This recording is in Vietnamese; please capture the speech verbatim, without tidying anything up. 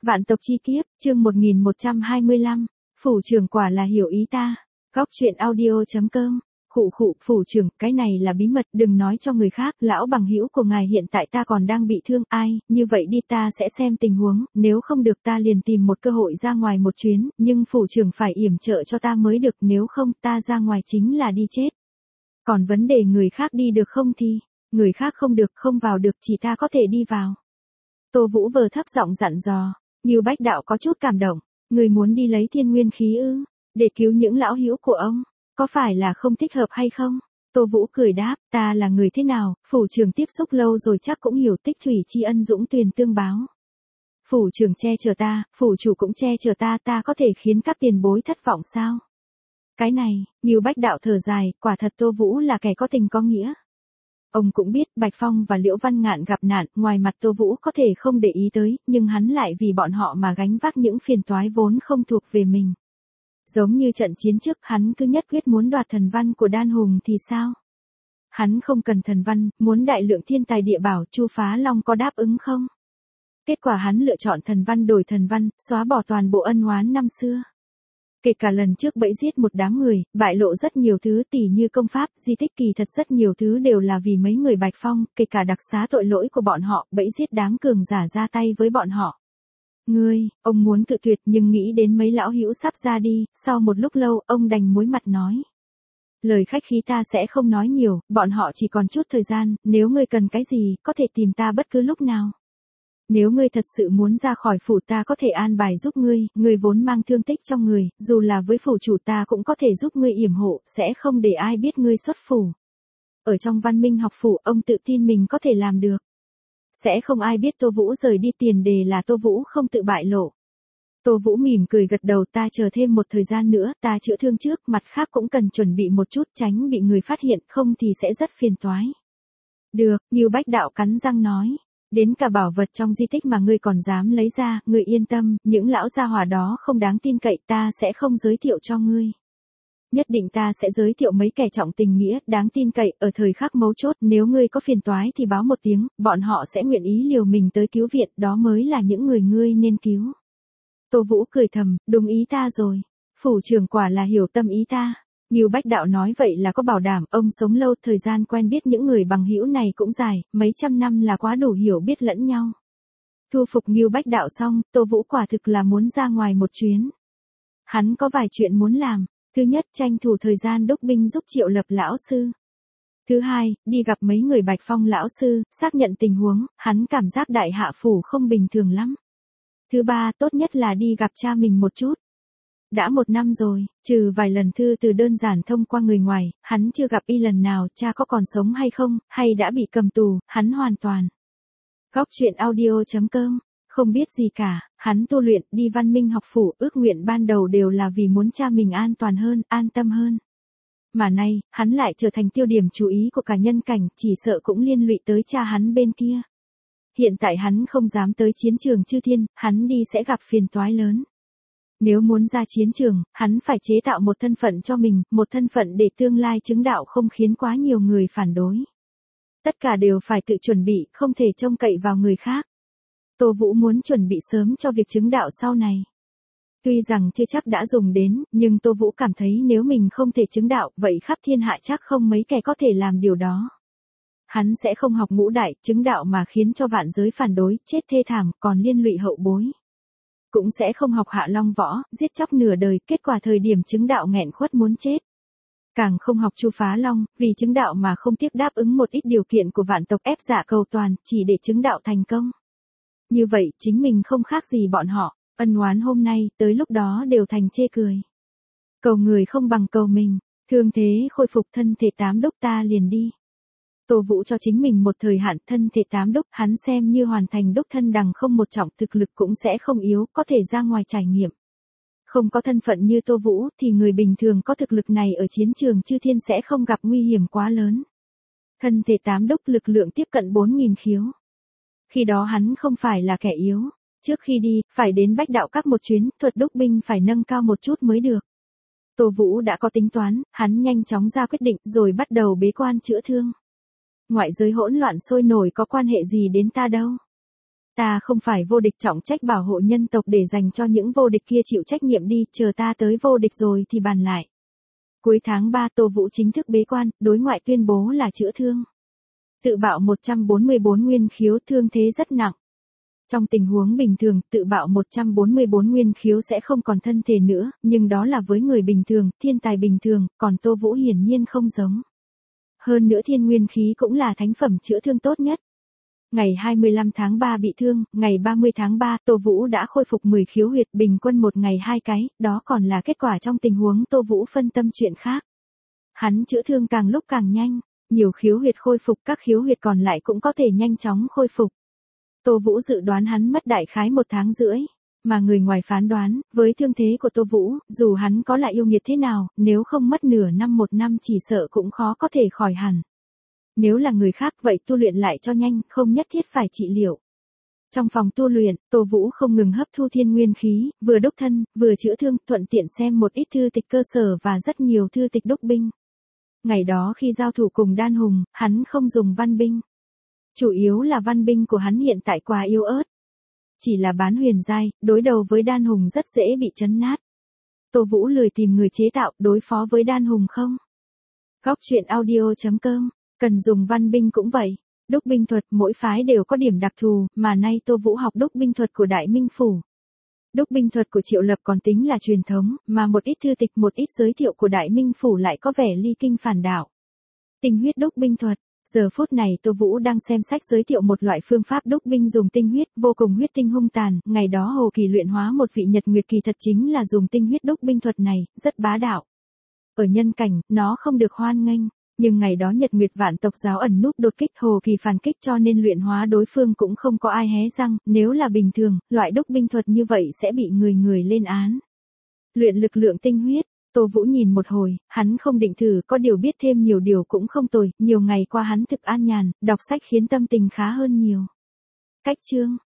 Vạn tộc chi kiếp, chương một nghìn một trăm hai mươi lăm, phủ trưởng quả là hiểu ý ta. Góc truyện audio chấm com. Khụ khụ, phủ trưởng, cái này là bí mật, đừng nói cho người khác, lão bằng hữu của ngài hiện tại ta còn đang bị thương, ai, như vậy đi ta sẽ xem tình huống, nếu không được ta liền tìm một cơ hội ra ngoài một chuyến, nhưng phủ trưởng phải yểm trợ cho ta mới được, nếu không ta ra ngoài chính là đi chết. Còn vấn đề người khác đi được không thì, người khác không được, không vào được, chỉ ta có thể đi vào. Tô Vũ vờ thấp giọng dặn dò, Ngưu Bách Đạo có chút cảm động, người muốn đi lấy thiên nguyên khí ư, để cứu những lão hữu của ông, có phải là không thích hợp hay không? Tô Vũ cười đáp, ta là người thế nào, phủ trưởng tiếp xúc lâu rồi chắc cũng hiểu tích thủy tri ân dũng tuyền tương báo. Phủ trưởng che chở ta, phủ chủ cũng che chở ta, ta có thể khiến các tiền bối thất vọng sao? Cái này, Ngưu Bách Đạo thở dài, quả thật Tô Vũ là kẻ có tình có nghĩa. Ông cũng biết Bạch Phong và Liễu Văn Ngạn gặp nạn, ngoài mặt Tô Vũ có thể không để ý tới, nhưng hắn lại vì bọn họ mà gánh vác những phiền toái vốn không thuộc về mình. Giống như trận chiến trước, hắn cứ nhất quyết muốn đoạt thần văn của Đan Hùng thì sao? Hắn không cần thần văn, muốn đại lượng thiên tài địa bảo, Chu Phá Long có đáp ứng không? Kết quả hắn lựa chọn thần văn đổi thần văn, xóa bỏ toàn bộ ân oán năm xưa. Kể cả lần trước bẫy giết một đám người, bại lộ rất nhiều thứ tỉ như công pháp, di tích kỳ thật rất nhiều thứ đều là vì mấy người Bạch Phong, kể cả đặc xá tội lỗi của bọn họ, bẫy giết đám cường giả ra tay với bọn họ. Ngươi, ông muốn cự tuyệt nhưng nghĩ đến mấy lão hữu sắp ra đi, sau một lúc lâu, ông đành muối mặt nói. Lời khách khí ta sẽ không nói nhiều, bọn họ chỉ còn chút thời gian, nếu ngươi cần cái gì, có thể tìm ta bất cứ lúc nào. Nếu ngươi thật sự muốn ra khỏi phủ ta có thể an bài giúp ngươi, ngươi vốn mang thương tích trong người, dù là với phủ chủ ta cũng có thể giúp ngươi yểm hộ, sẽ không để ai biết ngươi xuất phủ. Ở trong Văn Minh học phủ, ông tự tin mình có thể làm được. Sẽ không ai biết Tô Vũ rời đi, tiền đề là Tô Vũ không tự bại lộ. Tô Vũ mỉm cười gật đầu, ta chờ thêm một thời gian nữa, ta chữa thương trước, mặt khác cũng cần chuẩn bị một chút, tránh bị người phát hiện, không thì sẽ rất phiền toái. Được, Ngưu Bách Đạo cắn răng nói. Đến cả bảo vật trong di tích mà ngươi còn dám lấy ra, ngươi yên tâm, những lão gia hỏa đó không đáng tin cậy, ta sẽ không giới thiệu cho ngươi. Nhất định ta sẽ giới thiệu mấy kẻ trọng tình nghĩa, đáng tin cậy, ở thời khắc mấu chốt, nếu ngươi có phiền toái thì báo một tiếng, bọn họ sẽ nguyện ý liều mình tới cứu viện, đó mới là những người ngươi nên cứu. Tô Vũ cười thầm, đúng ý ta rồi. Phủ trưởng quả là hiểu tâm ý ta. Ngưu Bách Đạo nói vậy là có bảo đảm, ông sống lâu, thời gian quen biết những người bằng hữu này cũng dài, mấy trăm năm là quá đủ hiểu biết lẫn nhau. Thu phục Ngưu Bách Đạo xong, Tô Vũ quả thực là muốn ra ngoài một chuyến. Hắn có vài chuyện muốn làm. Thứ nhất, tranh thủ thời gian đốc binh giúp Triệu Lập lão sư. Thứ hai, đi gặp mấy người Bạch Phong lão sư, xác nhận tình huống, hắn cảm giác đại hạ phủ không bình thường lắm. Thứ ba, tốt nhất là đi gặp cha mình một chút. Đã một năm rồi, trừ vài lần thư từ đơn giản thông qua người ngoài, hắn chưa gặp y lần nào, cha có còn sống hay không, hay đã bị cầm tù, hắn hoàn toàn. Góc truyện audio chấm com. Không biết gì cả, hắn tu luyện, đi Văn Minh học phủ, ước nguyện ban đầu đều là vì muốn cha mình an toàn hơn, an tâm hơn. Mà nay, hắn lại trở thành tiêu điểm chú ý của cả nhân cảnh, chỉ sợ cũng liên lụy tới cha hắn bên kia. Hiện tại hắn không dám tới chiến trường Chư Thiên, hắn đi sẽ gặp phiền toái lớn. Nếu muốn ra chiến trường, hắn phải chế tạo một thân phận cho mình, một thân phận để tương lai chứng đạo không khiến quá nhiều người phản đối. Tất cả đều phải tự chuẩn bị, không thể trông cậy vào người khác. Tô Vũ muốn chuẩn bị sớm cho việc chứng đạo sau này. Tuy rằng chưa chắc đã dùng đến, nhưng Tô Vũ cảm thấy nếu mình không thể chứng đạo, vậy khắp thiên hạ chắc không mấy kẻ có thể làm điều đó. Hắn sẽ không học ngũ đại, chứng đạo mà khiến cho vạn giới phản đối, chết thê thảm, còn liên lụy hậu bối. Cũng sẽ không học Hạ Long võ, giết chóc nửa đời, kết quả thời điểm chứng đạo nghẹn khuất muốn chết. Càng không học Chu Phá Long, vì chứng đạo mà không tiếc đáp ứng một ít điều kiện của vạn tộc ép dạ cầu toàn, chỉ để chứng đạo thành công. Như vậy, chính mình không khác gì bọn họ, ân oán hôm nay, tới lúc đó đều thành chê cười. Cầu người không bằng cầu mình, thương thế khôi phục thân thể tám đốc ta liền đi. Tô Vũ cho chính mình một thời hạn thân thể tám đốc, hắn xem như hoàn thành đốc thân đằng không một trọng, thực lực cũng sẽ không yếu, có thể ra ngoài trải nghiệm. Không có thân phận như Tô Vũ thì người bình thường có thực lực này ở chiến trường Chư Thiên sẽ không gặp nguy hiểm quá lớn. Thân thể tám đốc lực lượng tiếp cận bốn nghìn khiếu. Khi đó hắn không phải là kẻ yếu, trước khi đi, phải đến Bách Đạo Các một chuyến, thuật đúc binh phải nâng cao một chút mới được. Tô Vũ đã có tính toán, hắn nhanh chóng ra quyết định rồi bắt đầu bế quan chữa thương. Ngoại giới hỗn loạn sôi nổi có quan hệ gì đến ta đâu. Ta không phải vô địch, trọng trách bảo hộ nhân tộc để dành cho những vô địch kia chịu trách nhiệm đi, chờ ta tới vô địch rồi thì bàn lại. Cuối tháng ba Tô Vũ chính thức bế quan, đối ngoại tuyên bố là chữa thương. Tự bạo một trăm bốn mươi bốn nguyên khiếu, thương thế rất nặng. Trong tình huống bình thường, tự bạo một trăm bốn mươi bốn nguyên khiếu sẽ không còn thân thể nữa, nhưng đó là với người bình thường, thiên tài bình thường, còn Tô Vũ hiển nhiên không giống. Hơn nữa thiên nguyên khí cũng là thánh phẩm chữa thương tốt nhất. Ngày hai mươi lăm tháng ba bị thương, ngày ba mươi tháng ba Tô Vũ đã khôi phục mười khiếu huyệt, bình quân một ngày hai cái, đó còn là kết quả trong tình huống Tô Vũ phân tâm chuyện khác. Hắn chữa thương càng lúc càng nhanh, nhiều khiếu huyệt khôi phục, các khiếu huyệt còn lại cũng có thể nhanh chóng khôi phục. Tô Vũ dự đoán hắn mất đại khái một tháng rưỡi, mà người ngoài phán đoán, với thương thế của Tô Vũ, dù hắn có là yêu nghiệt thế nào, nếu không mất nửa năm một năm chỉ sợ cũng khó có thể khỏi hẳn. Nếu là người khác vậy tu luyện lại cho nhanh, không nhất thiết phải trị liệu. Trong phòng tu luyện, Tô Vũ không ngừng hấp thu thiên nguyên khí, vừa đúc thân, vừa chữa thương, thuận tiện xem một ít thư tịch cơ sở và rất nhiều thư tịch đúc binh. Ngày đó khi giao thủ cùng Đan Hùng, hắn không dùng văn binh. Chủ yếu là văn binh của hắn hiện tại quá yếu ớt. Chỉ là bán huyền giai, đối đầu với Đan Hùng rất dễ bị chấn nát. Tô Vũ lười tìm người chế tạo, đối phó với Đan Hùng không. Góc truyện audio chấm com, cần dùng văn binh cũng vậy. Đúc binh thuật mỗi phái đều có điểm đặc thù, mà nay Tô Vũ học đúc binh thuật của Đại Minh Phủ. Đúc binh thuật của Triệu Lập còn tính là truyền thống, mà một ít thư tịch một ít giới thiệu của Đại Minh Phủ lại có vẻ ly kinh phản đạo. Tinh huyết đúc binh thuật. Giờ phút này Tô Vũ đang xem sách giới thiệu một loại phương pháp đúc binh dùng tinh huyết, vô cùng huyết tinh hung tàn, ngày đó Hồ Kỳ luyện hóa một vị Nhật Nguyệt Kỳ thật chính là dùng tinh huyết đúc binh thuật này, rất bá đạo. Ở nhân cảnh, nó không được hoan nghênh, nhưng ngày đó Nhật Nguyệt vạn tộc giáo ẩn núp đột kích Hồ Kỳ phản kích cho nên luyện hóa đối phương cũng không có ai hé răng, nếu là bình thường, loại đúc binh thuật như vậy sẽ bị người người lên án. Luyện lực lượng tinh huyết. Tô Vũ nhìn một hồi, hắn không định thử, có điều biết thêm nhiều điều cũng không tồi, nhiều ngày qua hắn thực an nhàn, đọc sách khiến tâm tình khá hơn nhiều. Cách chương